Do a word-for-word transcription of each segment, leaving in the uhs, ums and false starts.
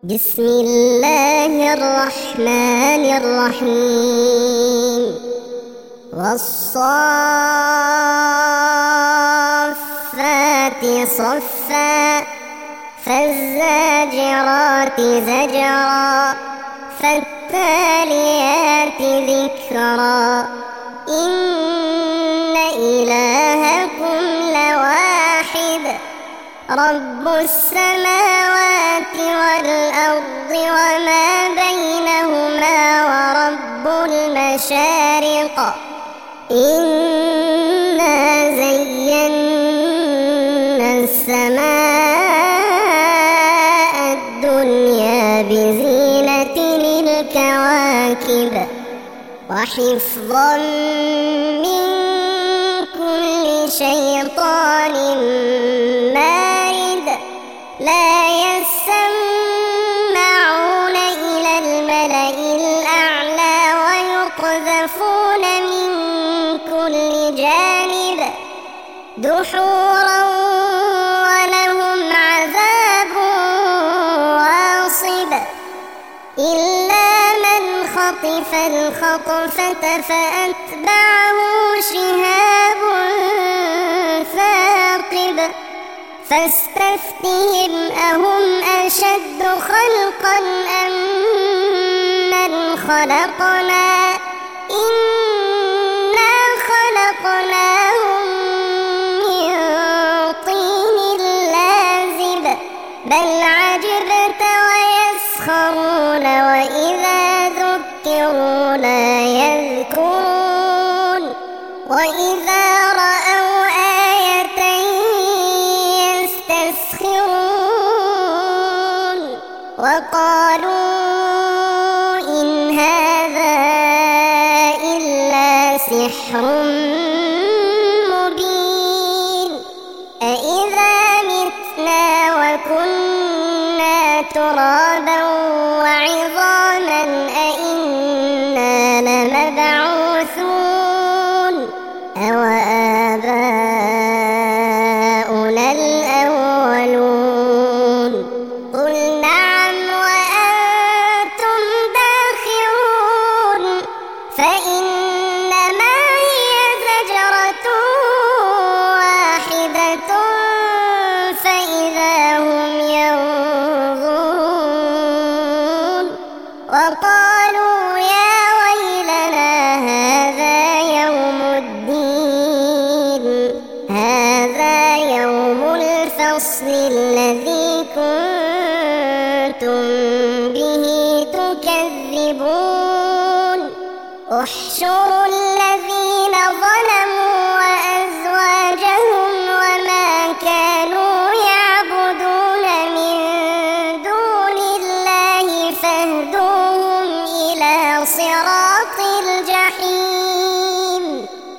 بسم الله الرحمن الرحيم والصافات صفا فالزاجرات زجرا فالتاليات ذكرا إن إلهكم لواحد رب السماوات والأرض وما بينهما ورب المشارق إنا زينا السماء الدنيا بزينة الكواكب وحفظا من كل شيطان مارد لا يسمعون إلى الملأ الأعلى ويقذفون من كل جانب دحورا ولهم عذاب واصب إلا من خطف الخطفة فأتبعه شهاب ثاقب فاستفتهم أهم أشد خلقا أم من خلقنا إنا خلقناهم من طين لازب بل عجبت ويسخرون وإذا ذكروا لا يذكرون وإذا رأوا آية يستسخرون وقالوا إن هذا إلا سحر مبين أإذا متنا وكنا ترابا وعظاما أإنا لمبعوثون أوآباؤنا الأولون قل نعم وأنتم داخرون فإنما هي زجرة واحدة فإذا هم ينظرون وقالوا يا ويلنا هذا يوم الدين هذا يوم الفصل الذي كنتم به تكذبون احشروا الذين ظلموا وأزواجهم وما كانوا يعبدون من دون الله فاهدوهم إلى صراط الجحيم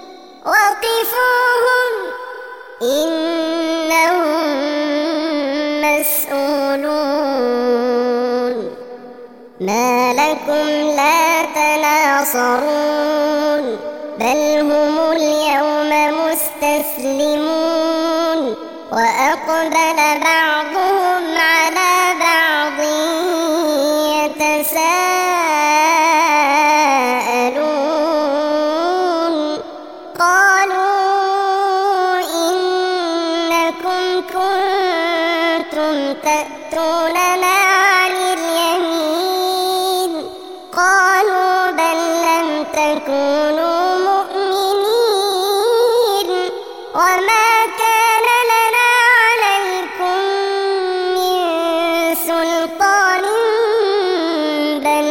وقفوهم إنهم مسؤولون ما لكم لا تناصرون بل هم اليوم مستسلمون وأقبل بعضهم على بعض يتساءلون قالوا إنكم كنتم تأتوننا عن اليمين قالوا بل لم تكونوا مؤمنين وما كان لنا عليكم من سلطان بل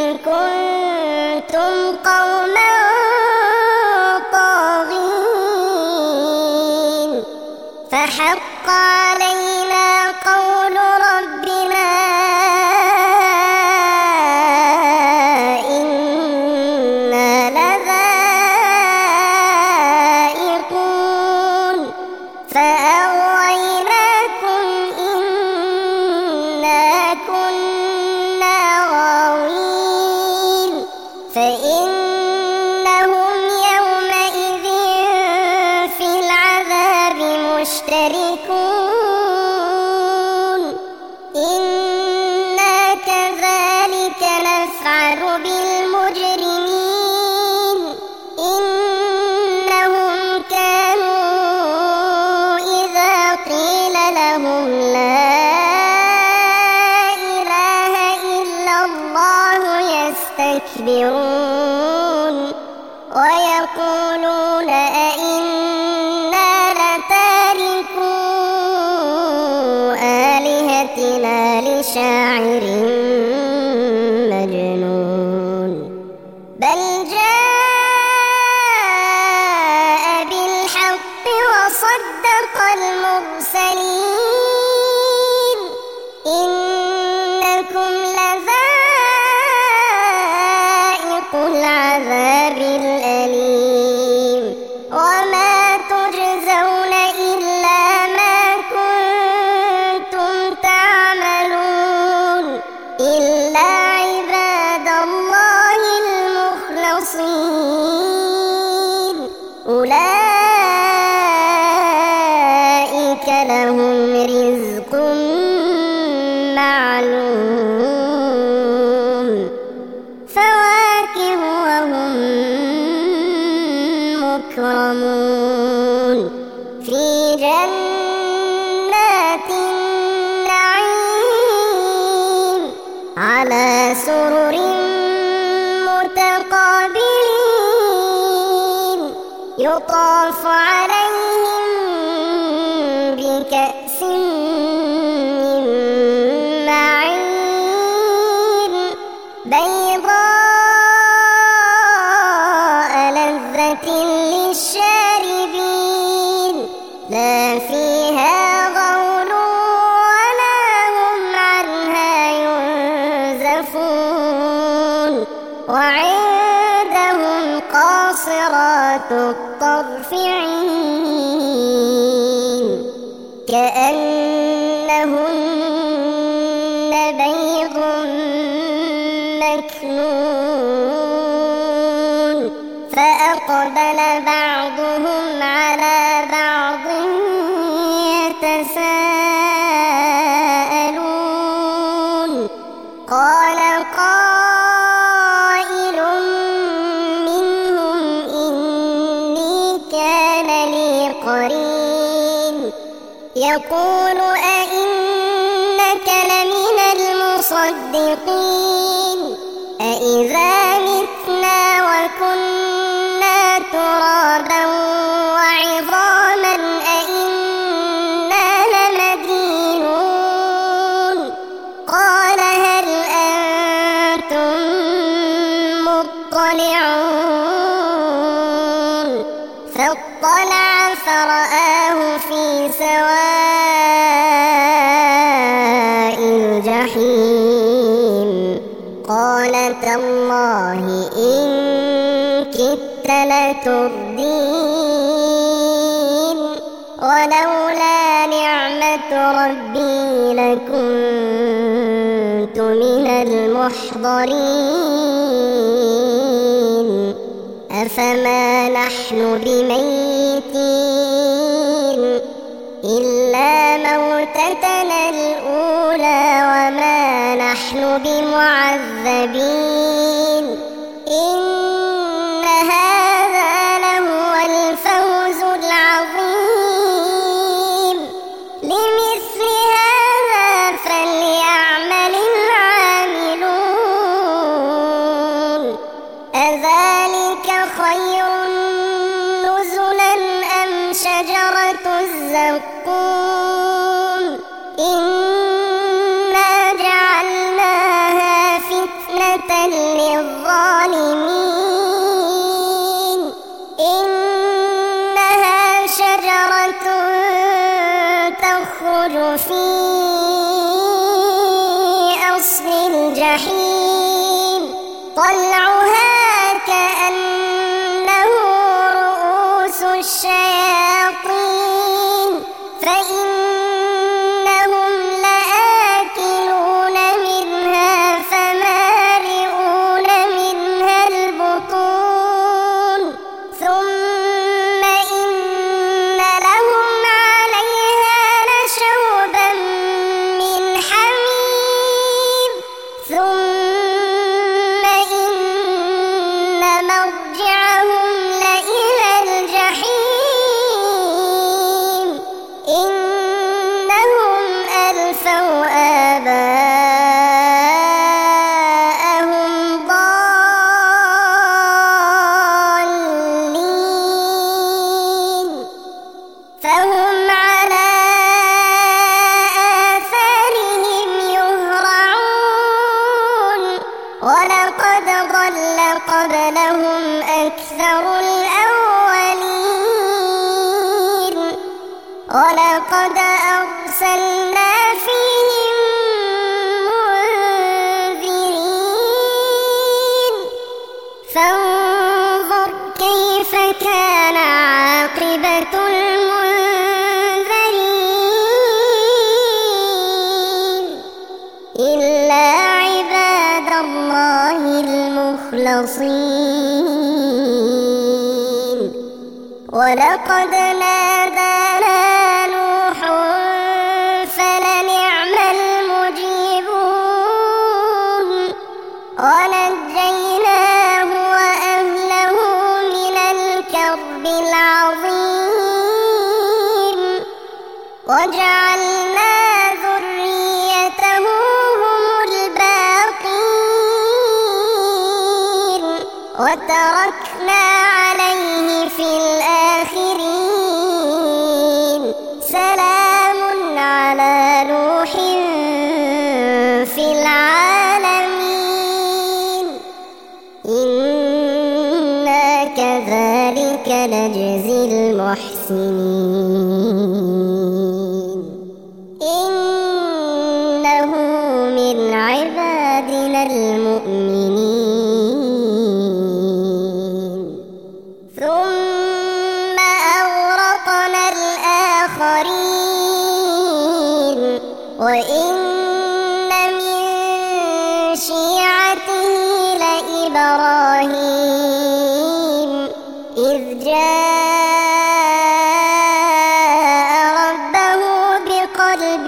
يستكبرون ويقولون أئنا لتاركو آلهتنا لشاعر مجنون بل جاء بالحق وصدق المرسلين إنكم لذائق العذاب الأليم وما تجزون إلا ما كنتم تعملون إلا عباد الله المخلصين أولئك لهم رزق معلوم فواكه وهم مكرمون في جنات النعيم على سرر متقابلين يطاف عليهم بكأس من معين بيضاء لذة للشاربين لا فيها غول ولا هم عنها ينزفون وعندهم قاصرات الطرف عين كأنهن بيض مكنون فأقبل بعضهم على بعض يتساءلون قال قائل منهم إني كان لي قرين يقول أئنك لمن المصدقين أإذا متنا وكنا ترابا وعظاما أئنا لمدينون قال هل أنتم مطلعون فاطلع فرآه في سواء الجحيم قال تالله إن كدت لتردين ولولا نعمة ربي لكنت من المحضرين أفما نحن بميتين إلا موتتنا الأولى وما نحن بمعذبين إن هذا لهو الفوز العظيم لمثل هذا فليعمل العاملون أذلك خير نزلا أم شجرة الزقوم إنا جعلناها فتنة للظالمين إنها شجرة تخرج في أصل الجحيم طلعها كأنه رؤوس الشياطين فإنهم لآكلون منها فمالئون منها البطون ثم إن لهم عليها لشوبا من حميم ثم إن مرجعهم لإلى الجحيم إنهم ألفوا آباءهم ضالين المخلصين ولقد نادانا نوح فلنعم المجيبون ونجيناه وأهله من الكرب العظيم وجعلنا ذريته هم الباقين وتركنا عليه في الآخرين سلام على نوح في العالمين إنا كذلك نجزي المحسنين إنه من عبادنا المؤمنين ثم أغرقنا الآخرين وإن من شيعته لإبراهيم إذ جاء ربه بقلب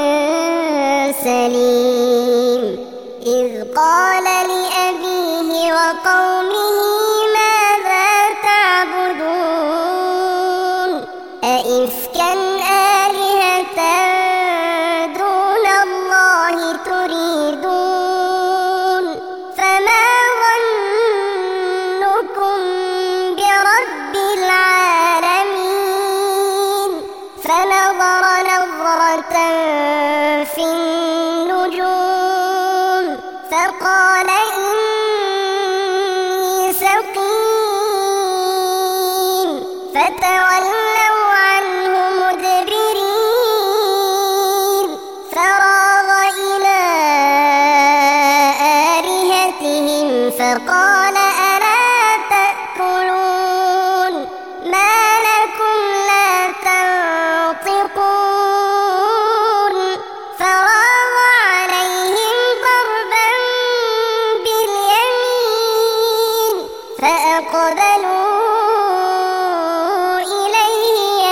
سليم إذ قال لأبيه وقومه ماذا تعبدون أئفكا آلهة دون الله تريدون فما ظنكم برب العالمين فنظر نظرة في النجوم فقال إني سقيم فتولوا عنه مدبرين فراغ إلى آلهتهم فقال ألا تأكلون ما لكم لا تنطقون فراغ عليهم ضربا باليمين فأقبلوا إليه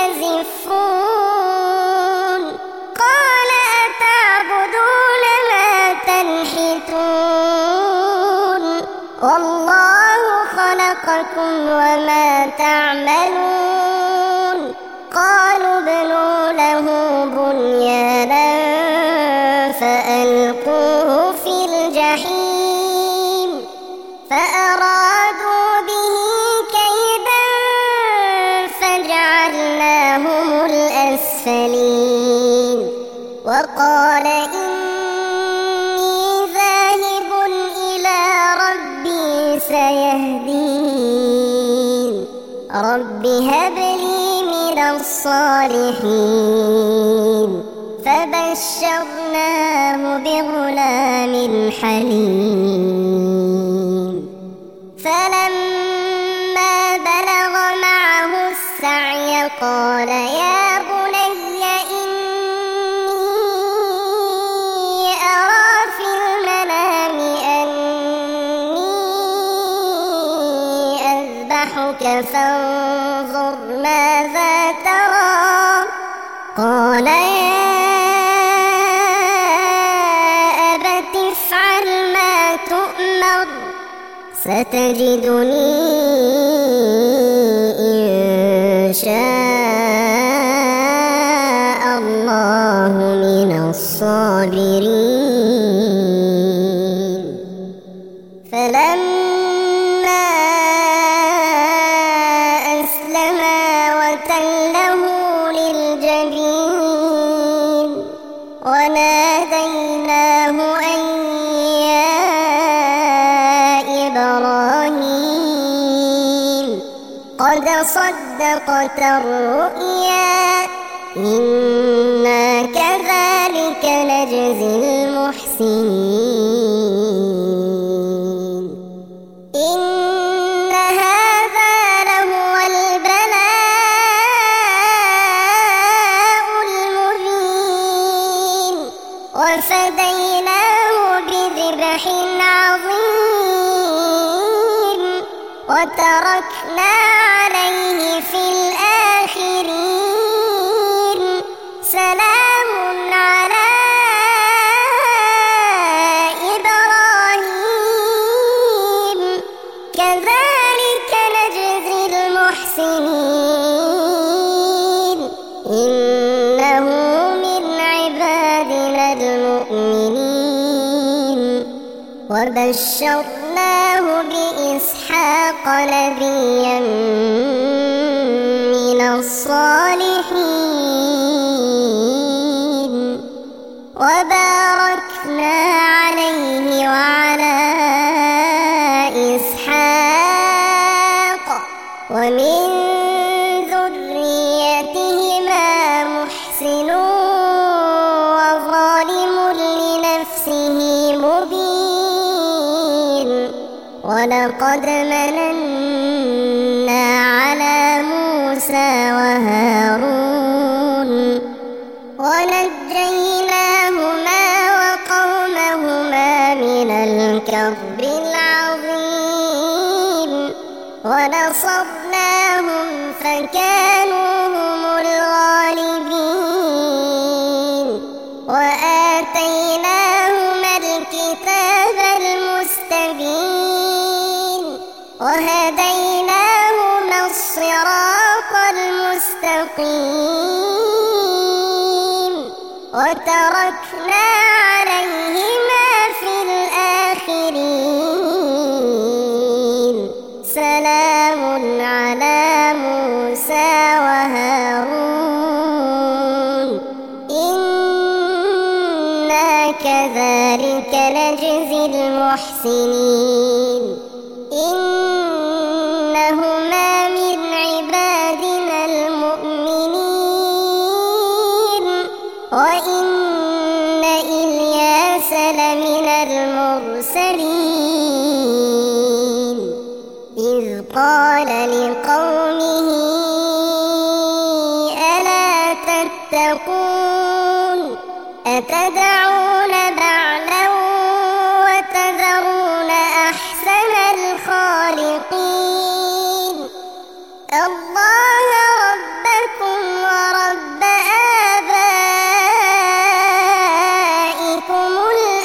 يزفون قال أتعبدون ما تنحتون والله خلقكم وما تعملون قالوا ابنوا له بنيانا فألقوه في الجحيم فأرادوا به كيدا فجعلناهم الأسفلين وقال إني ذاهب إلى ربي سيهدين رب هب لي من الصالحين فبشرناه بغلام حليم فلما بلغ معه السعي قال يا بني إني أرى في المنام أني أذبحك فانظر ماذا ترى قال يا أبت افعل ما تؤمر ستجدني إن شاء الله من الصابرين فلما أسلما وتله للجبين وناديناه أن يا إبراهيم قد صدقت الرؤيا إنا كذلك نجزي المحسنين إن هذا لهو البلاء المبين وفديناه بذبح عظيم وتركنا عليه في الآخرين سلام على إبراهيم كذلك نجزي المحسنين إنه من عبادنا المؤمنين وبشرناه بإسحاق نبيا من الصالحين وباركنا عليه وعلى إسحاق ومن ذريتهما محسن وظالم لنفسه مبين ولقد مننا على موسى وهارون ونجيناهما وقومهما من الكرب العظيم ونصرناهم فكانوا هم الغالبين وآتيناهما الكتاب المستبين وهديناهما الصراط المستقيم وتركنا عليهما في الآخرين سلام على موسى وهارون إنا كذلك نجزي المحسنين إنهما من عبادنا المؤمنين وإن إلياس لمن المرسلين إذ قال لقومه ألا تتقون أتدعون بعلا وتذرون أحسن الخالقين الله ربكم ورب آبائكم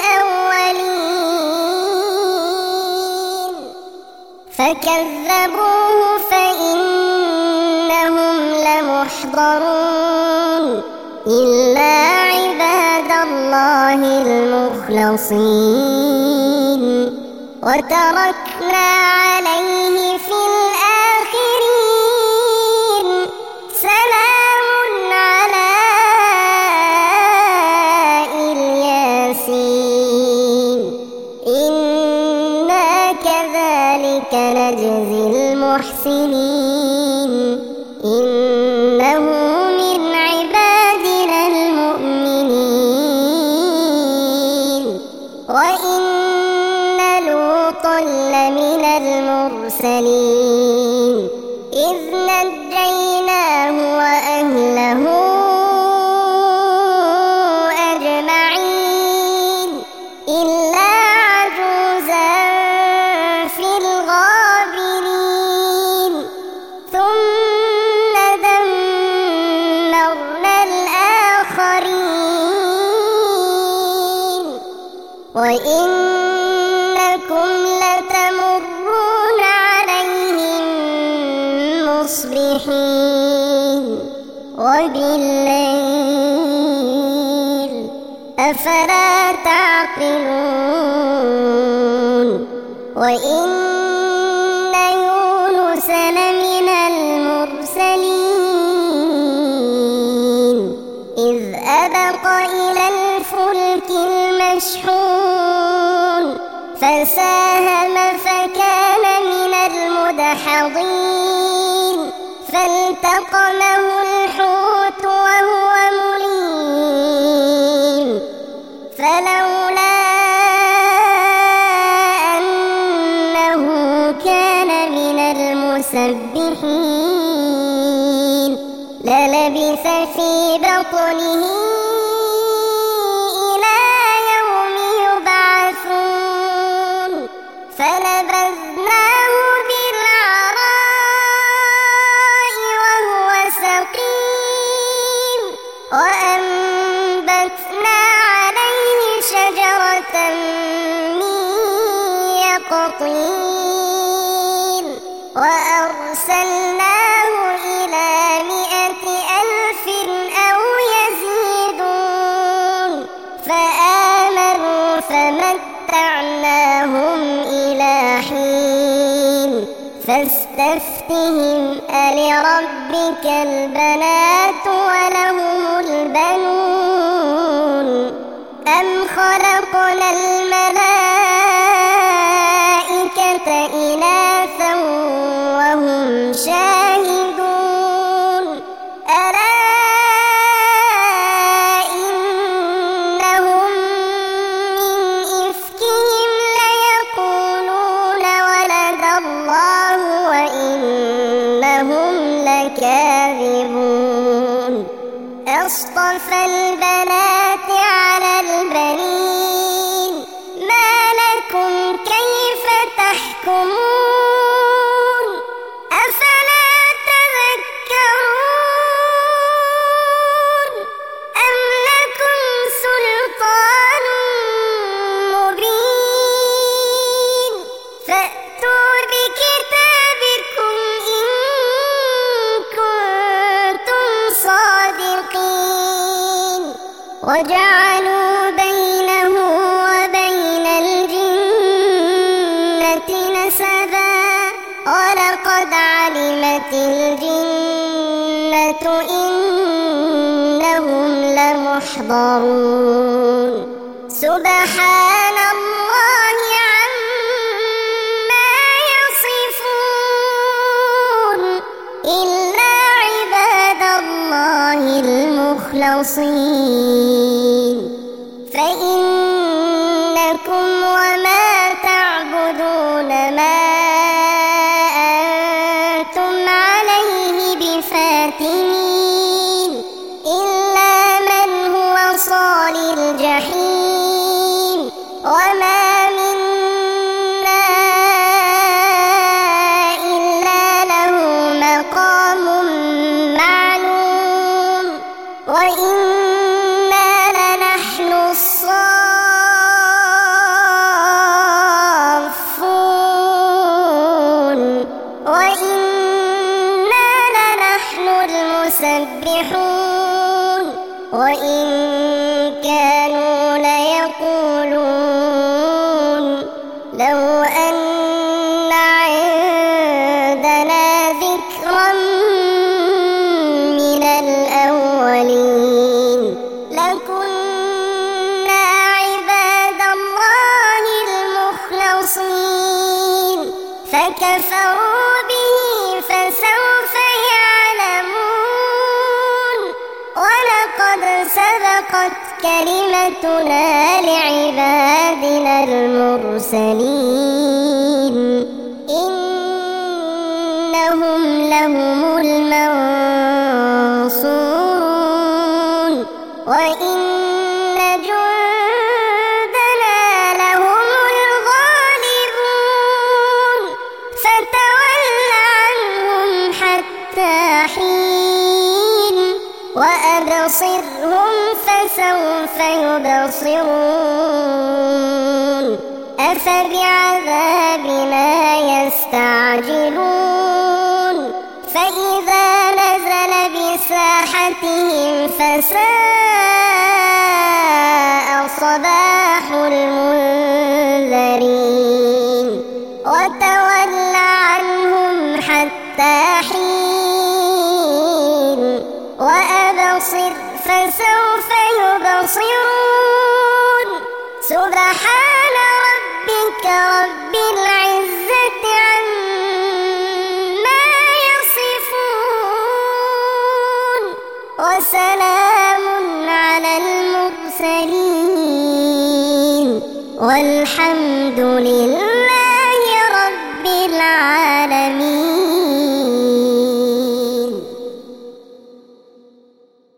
الأولين فكذبوه فإنهم لمحضرون إلا عباد الله المخلصين وتركنا عليه في الآخرين سلام على الياسين إنا كذلك نجزي المحسنين إنه من عبادنا المؤمنين وإن لوطا لمن المرسلين إذ نجيناه وأهله أجمعين إلا عجوزا في الغابرين ثم دمرنا الآخرين وإنكم لتمرون عليهم مصبحين وبالليل أفلا تعقلون وإن يونس لمن المرسلين إذ أبق إلى الفلك المشحون فساهم فكان من المدحضين فالتقمه الحوت وهو مليم فلولا أنه كان من المسبحين للبث في بطنه إلى يوم يبعثون فنبذناه بالعراء طين وأرسلناه إلى مائة ألف أو يزيدون فآمنوا فمتعناهم إلى حين فاستفتهم ألربك البنات ولهم البنون أم خلقنا الملائكة إناثا وهم شاهدون ألا إنهم من إفكهم ليقولون ولد الله وإنهم لكاذبون أصطفى البنات على البنين ما لكم كيف تحكمون أفلا تذكرون أم لكم سلطان مبين فأتوا بكتابكم إن كنتم صادقين وجعلوا بينه وبين الجنة نسبا ولقد علمت الجنة إنهم لمحضرون سبحان الله عما يصفون إلا عباد الله المخلصين فإنكم وما تعبدون ما أنتم عليه بفاتنين إلا من هو صال الجحيم وما منا إلا له مقام معلوم وإنا لنحن الصافون وإنا لنحن المسبحون وإن كانوا ليقولون لو أن عندنا ذكرا من الأولين لكنا عباد الله المخلصين فكفروا به فسوف يعلمون ولقد سبقت كلمتنا لعبادنا المرسلين إنهم لهم المنصورون وإن جندنا لهم الغالبون فتول عنهم حتى حين وأبصرهم فسوف يبصرون أفبعذابنا يستعجلون فإذا نزل بساحتهم فساء صباح المنذرين وتول عنهم حتى حين وأبصر فسوف يبصرون سبحان ربك رب العزة عما يصفون وسلام على المرسلين والحمد لله